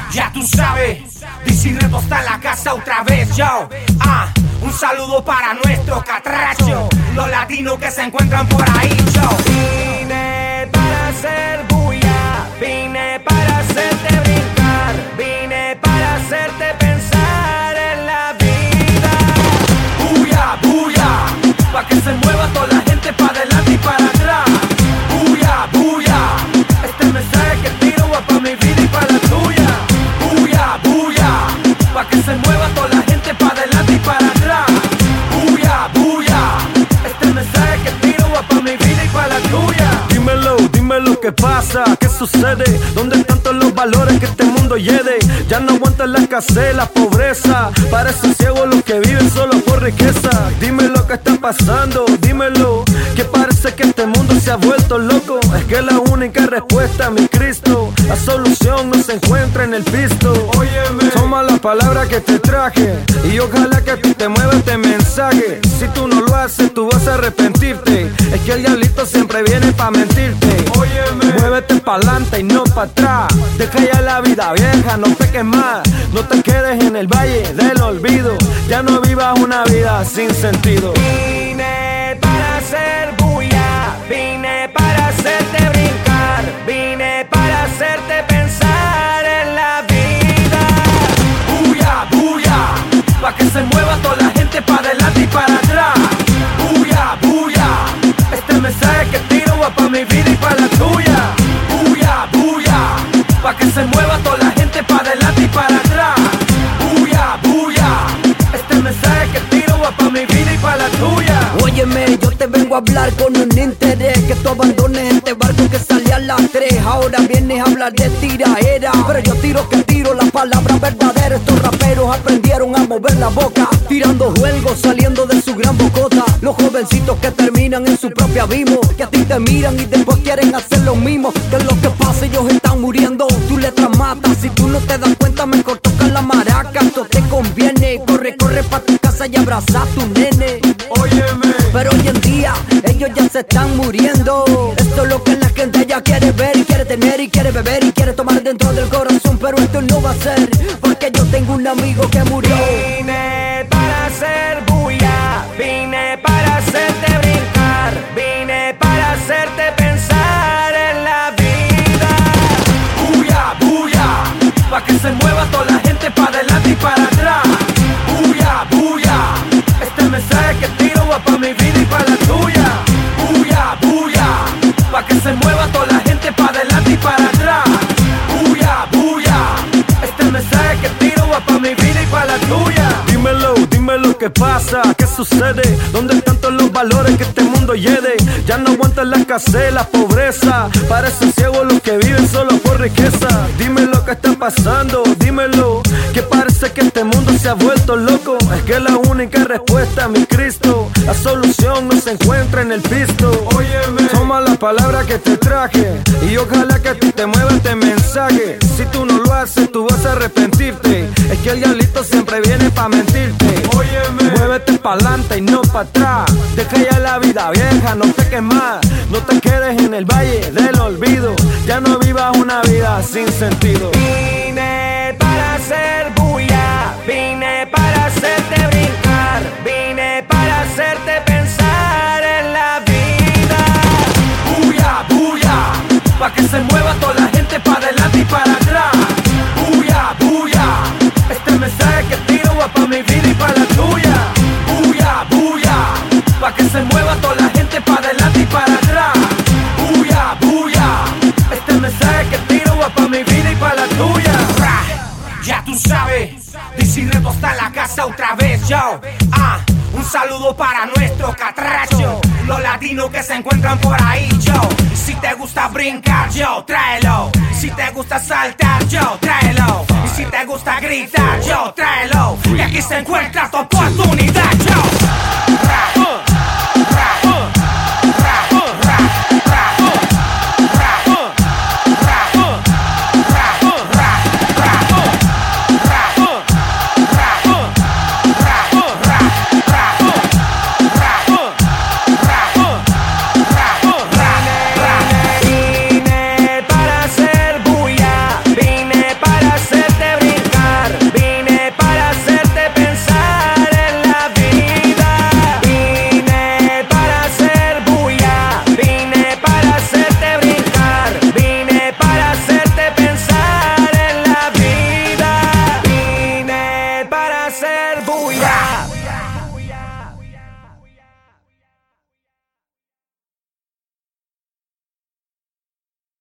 Ya tú sabes, DC Reto está en la casa otra vez, yo. Un saludo para nuestro catracho, los latinos que se encuentran por ahí, yo. Vine para hacer bulla, vine para hacerte brincar, vine para hacerte pensar en la vida. Bulla, bulla, pa' que se mueva toda la gente pa' adelante y para atrás. Bulla, bulla, este mensaje que tiro va pa' mi vida y pa' la tuya. Bulla, bulla, pa' que se mueva toda la gente pa' adelante y para atrás. Bulla, bulla, este mensaje que tiro va pa' mi vida y pa' la tuya. Dímelo, dímelo, ¿qué pasa? ¿Qué sucede? ¿Dónde están todos los valores que este mundo hiede? Ya no aguantan la escasez, la pobreza. Parecen ciegos los que viven solo por riqueza. Dime lo que está pasando, dímelo, que parece que este mundo se ha vuelto loco. Es que la única respuesta, mi Cristo, la solución no se encuentra en el pisto. Óyeme, toma la palabra que te traje y ojalá que a ti te mueva este mensaje. Si tú no lo haces, tú vas a arrepentirte. Es que el diablito siempre viene pa' mentirte. Óyeme, muévete pa'lante y no pa' atrás. Deja ya la vida vieja, no peques más. No te quedes en el valle del olvido. Ya no vivas una vida sin sentido. Vine para hacer bulla, vine para hacerte brincar, vine para hacerte pensar en la vida. Bulla, bulla, pa' que se mueva toda la gente pa' adelante y para atrás. Bulla, bulla, este mensaje que tiro va pa' mi vida y pa' la tuya. Bulla, bulla, pa' que se mueva toda la gente pa' adelante y para atrás. Bulla, bulla, este mensaje que tiro va pa' mi vida y pa' la tuya. Óyeme, yo te vengo a hablar con un interés, que tú abandones este barco que sale a las 3. Ahora vienes a hablar de tiraera, pero yo tiro que tiro la palabra verdadera. Estos raperos aprendieron a mover la boca, tirando juegos, saliendo de su gran bocota. Los jovencitos que terminan en su propia abismo, que a ti te miran y después quieren hacer lo mismo. Que es lo que pasa, ellos están muriendo, tu letra mata. Si tú no te das cuenta, mejor toca la maraca. Esto te conviene, corre, corre pa' tu casa y abraza a tu nene. Óyeme, pero hoy en día ellos ya se están muriendo. Esto es lo que la gente ya quiere ver y quiere tener y quiere beber y quiere tomar dentro del corazón. Pero esto no va a ser, porque yo tengo un amigo que murió. Vine para hacer bulla, vine para hacerte brincar, vine para hacerte pensar en la vida. Bulla, bulla, pa' que se mueva toda la gente pa' adelante y para atrás. Bulla, bulla, este mensaje que tiro va pa' mi vida y pa' la tuya. Bulla, bulla, pa' que se mueva toda la gente pa' adelante y para atrás. Bulla, bulla, este mensaje que tiro va pa' mi vida y pa' la tuya. dímelo, dímelo, ¿qué pasa? ¿Qué sucede? ¿Dónde están todos los valores que este mundo hiede? Ya no aguantan la escasez, la pobreza. Parecen ciegos los que viven solo por riqueza. Dime lo que está pasando, dímelo, que parece que este mundo se ha vuelto loco. Es que la única respuesta, mi Cristo, la solución no se encuentra en el pisto. Óyeme, toma la palabra que te traje y ojalá que a ti te mueva este mensaje. Si tú no lo haces, tú vas a arrepentirte. Es que el diablito siempre viene pa' mentirte. Óyeme, muévete pa'lante y no pa' atrás. Deja ya la vida vieja, no peques más. No te quedes en el valle del olvido. Ya no vivas una vida sin sentido. Vine para hacer bulla, vine para hacerte brincar, vine para hacerte pensar en la vida. Bulla, bulla, pa' que se mueva toda la gente pa' adelante y para atrás. Bulla, bulla, este mensaje que tiro va pa' mi vida y pa' la tuya. Bulla, bulla, pa' que se mueva toda la gente pa' adelante y para atrás. Bulla, bulla, este mensaje que tiro va pa' mi vida y pa' la tuya. Ya tú sabes, DC Reto está en la casa otra vez, yo. Un saludo para nuestro catracho, los latinos que se encuentran por ahí, yo. Si te gusta brincar, yo, tráelo. Si te gusta saltar, yo, tráelo. Y si te gusta gritar, yo, tráelo. Y aquí se encuentra tu oportunidad, yo.